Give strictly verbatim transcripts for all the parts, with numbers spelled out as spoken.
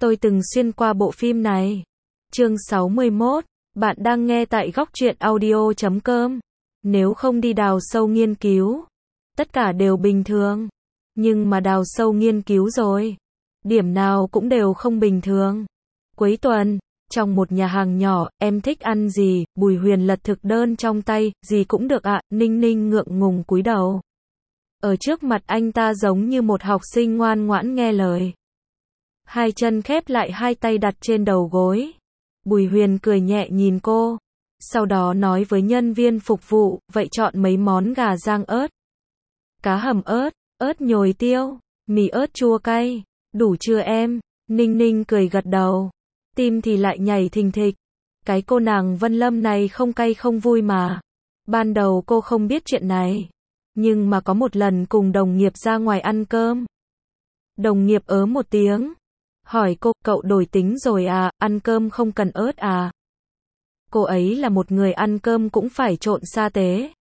Tôi từng xuyên qua bộ phim này. Chương sáu mươi mốt. Bạn đang nghe tại góc truyện audio chấm com. Nếu không đi đào sâu nghiên cứu, tất cả đều bình thường. Nhưng mà đào sâu nghiên cứu rồi, điểm nào cũng đều không bình thường. Cuối tuần, trong một nhà hàng nhỏ, em thích ăn gì? Bùi Huyền lật thực đơn trong tay, gì cũng được ạ. Ninh Ninh ngượng ngùng cúi đầu. Ở trước mặt anh ta giống như một học sinh ngoan ngoãn nghe lời. Hai chân khép lại, hai tay đặt trên đầu gối. Bùi Huyền cười nhẹ nhìn cô, sau đó nói với nhân viên phục vụ, vậy chọn mấy món gà rang ớt, cá hầm ớt, ớt nhồi tiêu, mì ớt chua cay, đủ chưa em? Ninh Ninh cười gật đầu, tim thì lại nhảy thình thịch. Cái cô nàng Vân Lâm này không cay không vui mà. Ban đầu cô không biết chuyện này, nhưng mà có một lần cùng đồng nghiệp ra ngoài ăn cơm. Đồng nghiệp ớ một tiếng, hỏi cô, cậu đổi tính rồi à, ăn cơm không cần ớt à? Cô ấy là một người ăn cơm cũng phải trộn sa tế.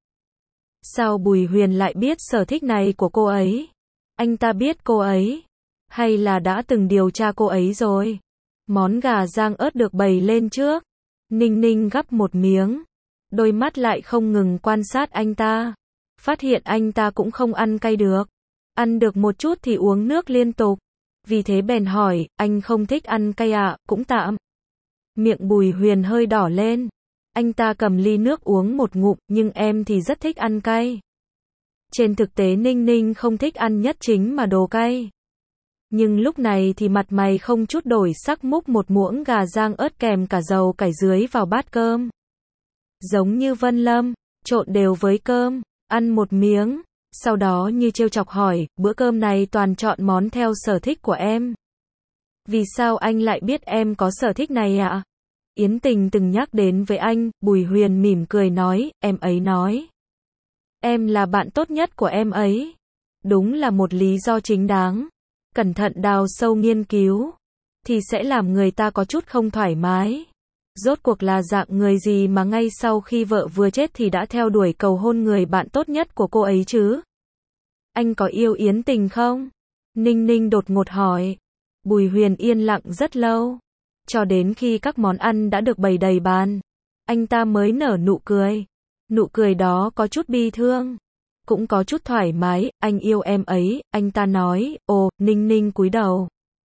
Sao Bùi Huyền lại biết sở thích này của cô ấy? Anh ta biết cô ấy, hay là đã từng điều tra cô ấy rồi? Món gà rang ớt được bày lên trước. Ninh Ninh gắp một miếng, đôi mắt lại không ngừng quan sát anh ta. Phát hiện anh ta cũng không ăn cay được. Ăn được một chút thì uống nước liên tục. Vì thế bèn hỏi, anh không thích ăn cay à? Cũng tạm. Miệng Bùi Huyền hơi đỏ lên. Anh ta cầm ly nước uống một ngụm, nhưng em thì rất thích ăn cay. Trên thực tế Ninh Ninh không thích ăn nhất chính mà đồ cay. Nhưng lúc này thì mặt mày không chút đổi sắc múc một muỗng gà rang ớt kèm cả dầu cải dưới vào bát cơm. Giống như Vân Lâm, trộn đều với cơm, ăn một miếng. Sau đó như trêu chọc hỏi, bữa cơm này toàn chọn món theo sở thích của em. Vì sao anh lại biết em có sở thích này ạ? Yến Tình từng nhắc đến với anh. Bùi Huyền mỉm cười nói, em ấy nói. Em là bạn tốt nhất của em ấy. Đúng là một lý do chính đáng. Cẩn thận đào sâu nghiên cứu, thì sẽ làm người ta có chút không thoải mái. Rốt cuộc là dạng người gì mà ngay sau khi vợ vừa chết thì đã theo đuổi cầu hôn người bạn tốt nhất của cô ấy chứ? Anh có yêu Yến Tình không? Ninh Ninh đột ngột hỏi. Bùi Huyền yên lặng rất lâu, cho đến khi các món ăn đã được bày đầy bàn, anh ta mới nở nụ cười. Nụ cười đó có chút bi thương, cũng có chút thoải mái. Anh yêu em ấy, anh ta nói. Ồ, Ninh Ninh cúi đầu,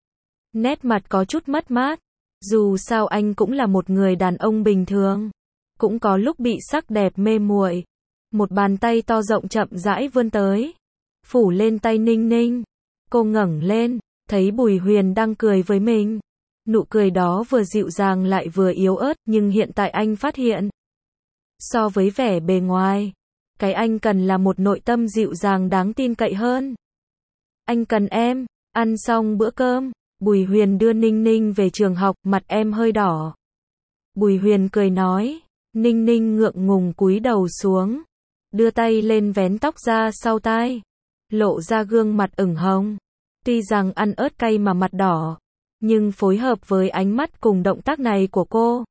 nét mặt có chút mất mát. Dù sao anh cũng là một người đàn ông bình thường, cũng có lúc bị sắc đẹp mê muội. Một bàn tay to rộng chậm rãi vươn tới, phủ lên tay Ninh Ninh. Cô ngẩng lên, thấy Bùi Huyền đang cười với mình. Nụ cười đó vừa dịu dàng lại vừa yếu ớt, nhưng hiện tại anh phát hiện, so với vẻ bề ngoài, cái anh cần là một nội tâm dịu dàng đáng tin cậy hơn. Anh cần em. Ăn xong bữa cơm, Bùi Huyền đưa Ninh Ninh về trường học, mặt em hơi đỏ. Bùi Huyền cười nói. Ninh Ninh ngượng ngùng cúi đầu xuống, đưa tay lên vén tóc ra sau tai, lộ ra gương mặt ửng hồng. Tuy rằng ăn ớt cay mà mặt đỏ, nhưng phối hợp với ánh mắt cùng động tác này của cô,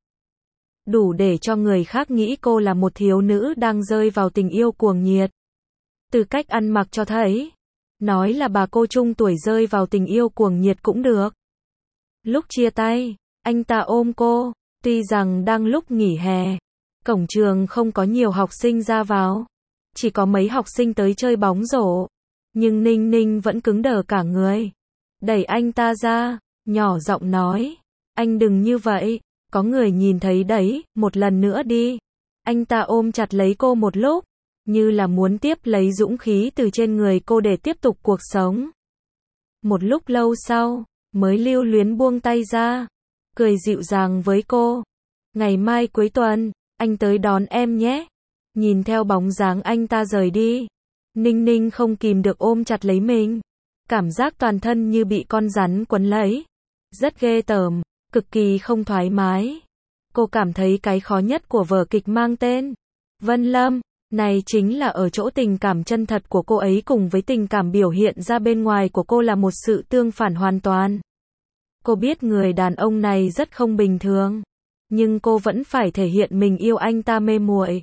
đủ để cho người khác nghĩ cô là một thiếu nữ đang rơi vào tình yêu cuồng nhiệt. Từ cách ăn mặc cho thấy, nói là bà cô trung tuổi rơi vào tình yêu cuồng nhiệt cũng được. Lúc chia tay, anh ta ôm cô. Tuy rằng đang lúc nghỉ hè, cổng trường không có nhiều học sinh ra vào, chỉ có mấy học sinh tới chơi bóng rổ. Nhưng Ninh Ninh vẫn cứng đờ cả người, đẩy anh ta ra, nhỏ giọng nói, anh đừng như vậy, có người nhìn thấy đấy, một lần nữa đi. Anh ta ôm chặt lấy cô một lúc, như là muốn tiếp lấy dũng khí từ trên người cô để tiếp tục cuộc sống. Một lúc lâu sau, mới lưu luyến buông tay ra, cười dịu dàng với cô. Ngày mai cuối tuần, anh tới đón em nhé. Nhìn theo bóng dáng anh ta rời đi, Ninh Ninh không kìm được ôm chặt lấy mình. Cảm giác toàn thân như bị con rắn quấn lấy. Rất ghê tởm, cực kỳ không thoải mái. Cô cảm thấy cái khó nhất của vở kịch mang tên Vân Lâm này chính là ở chỗ tình cảm chân thật của cô ấy cùng với tình cảm biểu hiện ra bên ngoài của cô là một sự tương phản hoàn toàn. Cô biết người đàn ông này rất không bình thường, nhưng cô vẫn phải thể hiện mình yêu anh ta mê muội.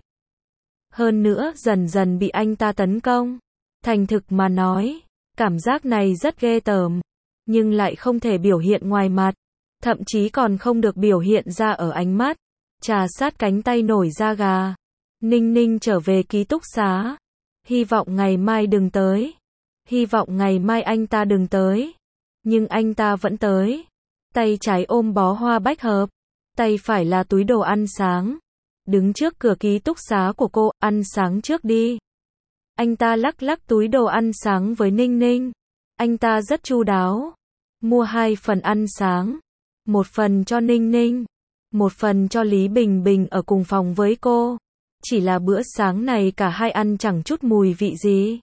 Hơn nữa dần dần bị anh ta tấn công. Thành thực mà nói, cảm giác này rất ghê tởm, nhưng lại không thể biểu hiện ngoài mặt. thậm chí còn không được biểu hiện ra ở ánh mắt, trà sát cánh tay nổi da gà. Ninh Ninh trở về ký túc xá. Hy vọng ngày mai đừng tới. Hy vọng ngày mai anh ta đừng tới. Nhưng anh ta vẫn tới. Tay trái ôm bó hoa bách hợp. Tay phải là túi đồ ăn sáng. Đứng trước cửa ký túc xá của cô, ăn sáng trước đi. Anh ta lắc lắc túi đồ ăn sáng với Ninh Ninh. Anh ta rất chu đáo. Mua hai phần ăn sáng. Một phần cho Ninh Ninh. Một phần cho Lý Bình Bình ở cùng phòng với cô. Chỉ là bữa sáng này cả hai ăn chẳng chút mùi vị gì.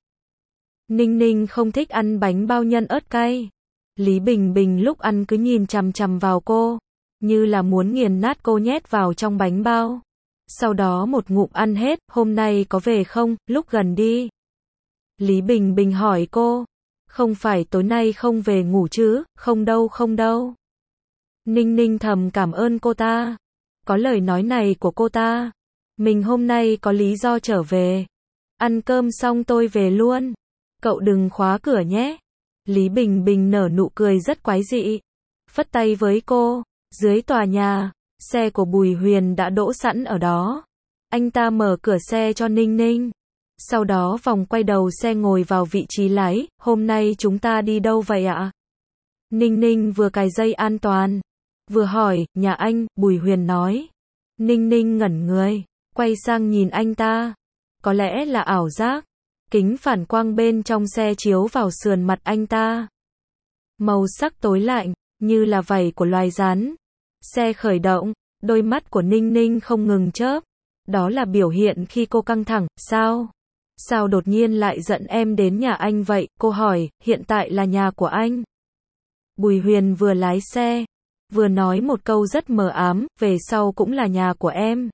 Ninh Ninh không thích ăn bánh bao nhân ớt cay. Lý Bình Bình lúc ăn cứ nhìn chằm chằm vào cô, như là muốn nghiền nát cô nhét vào trong bánh bao. Sau đó một ngụm ăn hết, hôm nay có về không, lúc gần đi. Lý Bình Bình hỏi cô, không phải tối nay không về ngủ chứ, không đâu không đâu. Ninh Ninh thầm cảm ơn cô ta. Có lời nói này của cô ta, mình hôm nay có lý do trở về. Ăn cơm xong tôi về luôn. Cậu đừng khóa cửa nhé. Lý Bình Bình nở nụ cười rất quái dị. Phất tay với cô. Dưới tòa nhà, xe của Bùi Huyền đã đỗ sẵn ở đó. Anh ta mở cửa xe cho Ninh Ninh. Sau đó vòng quay đầu xe ngồi vào vị trí lái. Hôm nay chúng ta đi đâu vậy ạ? Ninh Ninh vừa cài dây an toàn, vừa hỏi, nhà anh, Bùi Huyền nói. Ninh Ninh ngẩn người, quay sang nhìn anh ta. Có lẽ là ảo giác. Kính phản quang bên trong xe chiếu vào sườn mặt anh ta. Màu sắc tối lạnh, như là vảy của loài rắn. Xe khởi động, đôi mắt của Ninh Ninh không ngừng chớp. Đó là biểu hiện khi cô căng thẳng, sao? Sao đột nhiên lại giận em đến nhà anh vậy? Cô hỏi, hiện tại là nhà của anh. Bùi Huyền vừa lái xe, vừa nói một câu rất mờ ám, về sau cũng là nhà của em.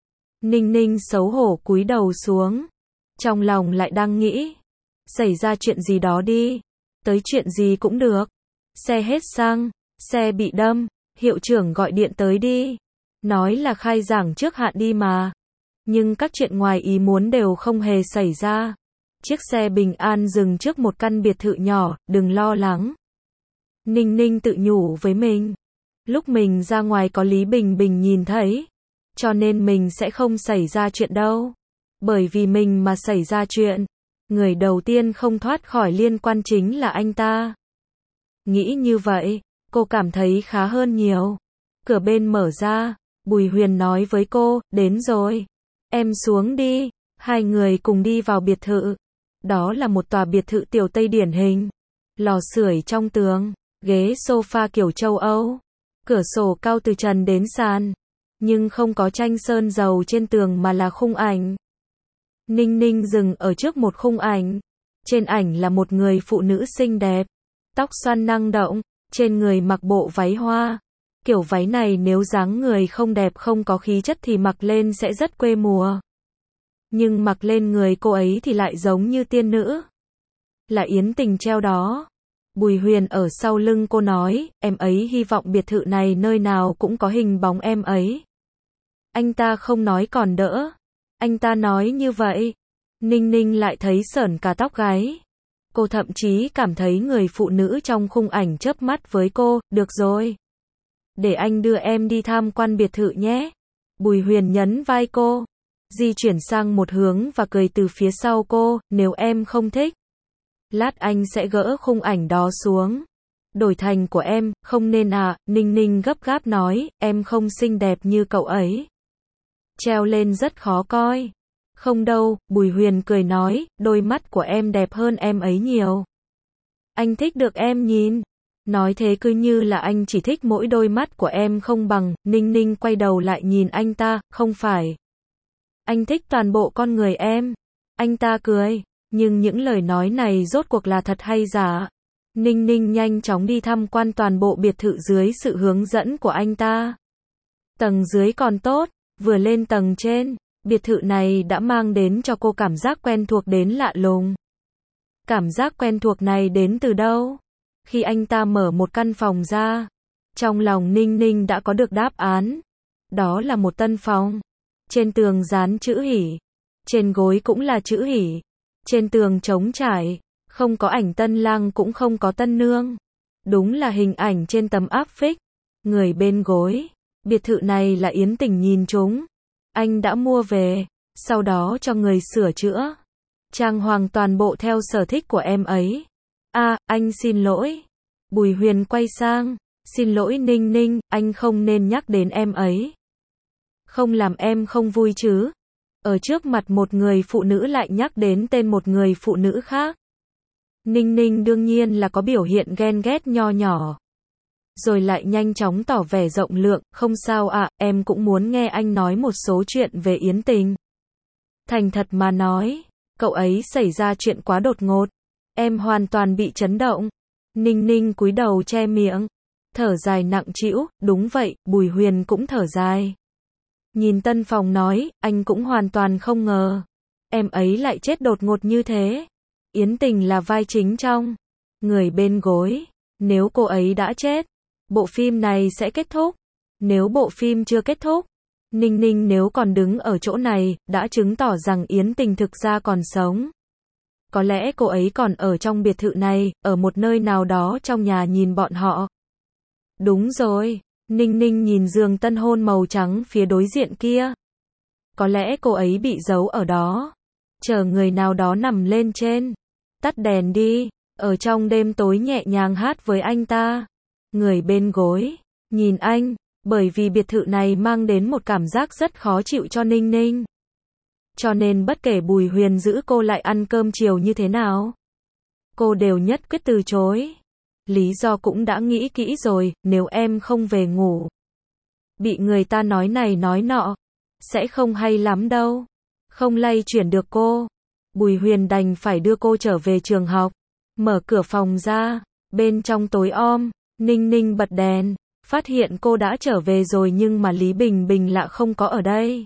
Ninh Ninh xấu hổ cúi đầu xuống. Trong lòng lại đang nghĩ, xảy ra chuyện gì đó đi, tới chuyện gì cũng được. Xe hết xăng, xe bị đâm, hiệu trưởng gọi điện tới đi. Nói là khai giảng trước hạn đi mà. Nhưng các chuyện ngoài ý muốn đều không hề xảy ra. Chiếc xe bình an dừng trước một căn biệt thự nhỏ, đừng lo lắng. Ninh Ninh tự nhủ với mình. Lúc mình ra ngoài có Lý Bình Bình nhìn thấy. Cho nên mình sẽ không xảy ra chuyện đâu. Bởi vì mình mà xảy ra chuyện, người đầu tiên không thoát khỏi liên quan chính là anh ta. Nghĩ như vậy, cô cảm thấy khá hơn nhiều. Cửa bên mở ra, Bùi Huyền nói với cô, đến rồi. Em xuống đi. Hai người cùng đi vào biệt thự. Đó là một tòa biệt thự tiểu Tây điển hình. Lò sưởi trong tường, ghế sofa kiểu châu Âu. Cửa sổ cao từ trần đến sàn. Nhưng không có tranh sơn dầu trên tường mà là khung ảnh. Ninh Ninh dừng ở trước một khung ảnh. Trên ảnh là một người phụ nữ xinh đẹp. Tóc xoăn năng động, trên người mặc bộ váy hoa. Kiểu váy này nếu dáng người không đẹp không có khí chất thì mặc lên sẽ rất quê mùa. Nhưng mặc lên người cô ấy thì lại giống như tiên nữ. Là Yến Tình treo đó. Bùi Huyền ở sau lưng cô nói, em ấy hy vọng biệt thự này nơi nào cũng có hình bóng em ấy. Anh ta không nói còn đỡ. Anh ta nói như vậy. Ninh Ninh lại thấy sởn cả tóc gáy. Cô thậm chí cảm thấy người phụ nữ trong khung ảnh chớp mắt với cô, được rồi. Để anh đưa em đi tham quan biệt thự nhé. Bùi Huyền nhấn vai cô. Di chuyển sang một hướng và cười từ phía sau cô, nếu em không thích. Lát anh sẽ gỡ khung ảnh đó xuống. Đổi thành của em, không nên à, Ninh Ninh gấp gáp nói, em không xinh đẹp như cậu ấy. Treo lên rất khó coi. Không đâu, Bùi Huyền cười nói, đôi mắt của em đẹp hơn em ấy nhiều. Anh thích được em nhìn. Nói thế cứ như là anh chỉ thích mỗi đôi mắt của em không bằng. Ninh Ninh quay đầu lại nhìn anh ta, không phải. Anh thích toàn bộ con người em. Anh ta cười. Nhưng những lời nói này rốt cuộc là thật hay giả? Ninh Ninh nhanh chóng đi tham quan toàn bộ biệt thự dưới sự hướng dẫn của anh ta. Tầng dưới còn tốt, vừa lên tầng trên, biệt thự này đã mang đến cho cô cảm giác quen thuộc đến lạ lùng. Cảm giác quen thuộc này đến từ đâu? Khi anh ta mở một căn phòng ra, trong lòng Ninh Ninh đã có được đáp án. Đó là một tân phòng. Trên tường dán chữ hỉ. Trên gối cũng là chữ hỉ. Trên tường trống trải. Không có ảnh tân lang cũng không có tân nương. Đúng là hình ảnh trên tấm áp phích. Người bên gối. Biệt thự này là Yến Tình nhìn trúng. Anh đã mua về, sau đó cho người sửa chữa. Trang hoàng toàn bộ theo sở thích của em ấy. À, anh xin lỗi. Bùi Huyền quay sang. Xin lỗi Ninh Ninh, anh không nên nhắc đến em ấy. Không làm em không vui chứ. Ở trước mặt một người phụ nữ lại nhắc đến tên một người phụ nữ khác. Ninh Ninh đương nhiên là có biểu hiện ghen ghét nho nhỏ. Rồi lại nhanh chóng tỏ vẻ rộng lượng, không sao ạ, em cũng muốn nghe anh nói một số chuyện về Yến Tình. Thành thật mà nói, cậu ấy xảy ra chuyện quá đột ngột. Em hoàn toàn bị chấn động. Ninh Ninh cúi đầu che miệng. Thở dài nặng trĩu, đúng vậy, Bùi Huyền cũng thở dài. Nhìn Tân Phòng nói, anh cũng hoàn toàn không ngờ. Em ấy lại chết đột ngột như thế. Yến Tình là vai chính trong Người bên gối. Nếu cô ấy đã chết, bộ phim này sẽ kết thúc. Nếu bộ phim chưa kết thúc, Ninh Ninh nếu còn đứng ở chỗ này, đã chứng tỏ rằng Yến Tình thực ra còn sống. Có lẽ cô ấy còn ở trong biệt thự này, ở một nơi nào đó trong nhà nhìn bọn họ. Đúng rồi, Ninh Ninh nhìn giường tân hôn màu trắng phía đối diện kia. Có lẽ cô ấy bị giấu ở đó. Chờ người nào đó nằm lên trên. Tắt đèn đi, ở trong đêm tối nhẹ nhàng hát với anh ta. Người bên gối, nhìn anh, bởi vì biệt thự này mang đến một cảm giác rất khó chịu cho Ninh Ninh. Cho nên bất kể Bùi Huyền giữ cô lại ăn cơm chiều như thế nào, cô đều nhất quyết từ chối. Lý do cũng đã nghĩ kỹ rồi, nếu em không về ngủ, bị người ta nói này nói nọ, sẽ không hay lắm đâu. Không lay chuyển được cô. Bùi Huyền đành phải đưa cô trở về trường học. Mở cửa phòng ra, bên trong tối om, Ninh Ninh bật đèn, phát hiện cô đã trở về rồi nhưng mà Lý Bình Bình lạ không có ở đây.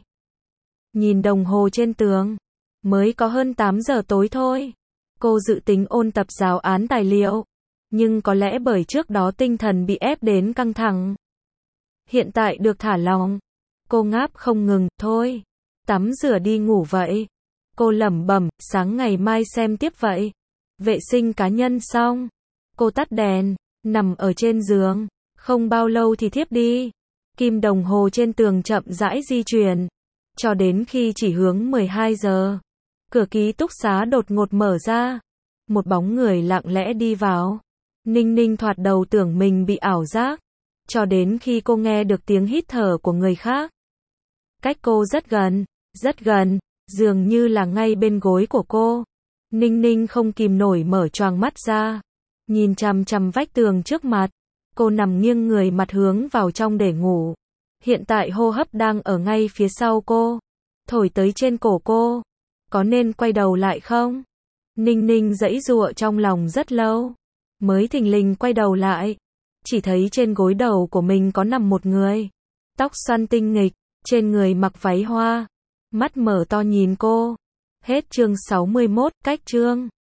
Nhìn đồng hồ trên tường, mới có hơn tám giờ tối thôi. Cô dự tính ôn tập giáo án tài liệu, nhưng có lẽ bởi trước đó tinh thần bị ép đến căng thẳng. Hiện tại được thả lỏng, cô ngáp không ngừng, thôi, tắm rửa đi ngủ vậy. Cô lẩm bẩm, sáng ngày mai xem tiếp vậy. Vệ sinh cá nhân xong, cô tắt đèn, nằm ở trên giường, không bao lâu thì thiếp đi. Kim đồng hồ trên tường chậm rãi di chuyển, cho đến khi chỉ hướng mười hai giờ. Cửa ký túc xá đột ngột mở ra, một bóng người lặng lẽ đi vào. Ninh Ninh thoạt đầu tưởng mình bị ảo giác, cho đến khi cô nghe được tiếng hít thở của người khác. Cách cô rất gần, rất gần, dường như là ngay bên gối của cô. Ninh Ninh không kìm nổi mở choàng mắt ra, nhìn chằm chằm vách tường trước mặt. Cô nằm nghiêng người mặt hướng vào trong để ngủ. Hiện tại hô hấp đang ở ngay phía sau cô, thổi tới trên cổ cô. Có nên quay đầu lại không? Ninh Ninh giãy giụa trong lòng rất lâu, mới thình lình quay đầu lại. Chỉ thấy trên gối đầu của mình có nằm một người, tóc xoăn tinh nghịch, trên người mặc váy hoa, mắt mở to nhìn cô. Hết chương sáu mươi mốt, cách chương.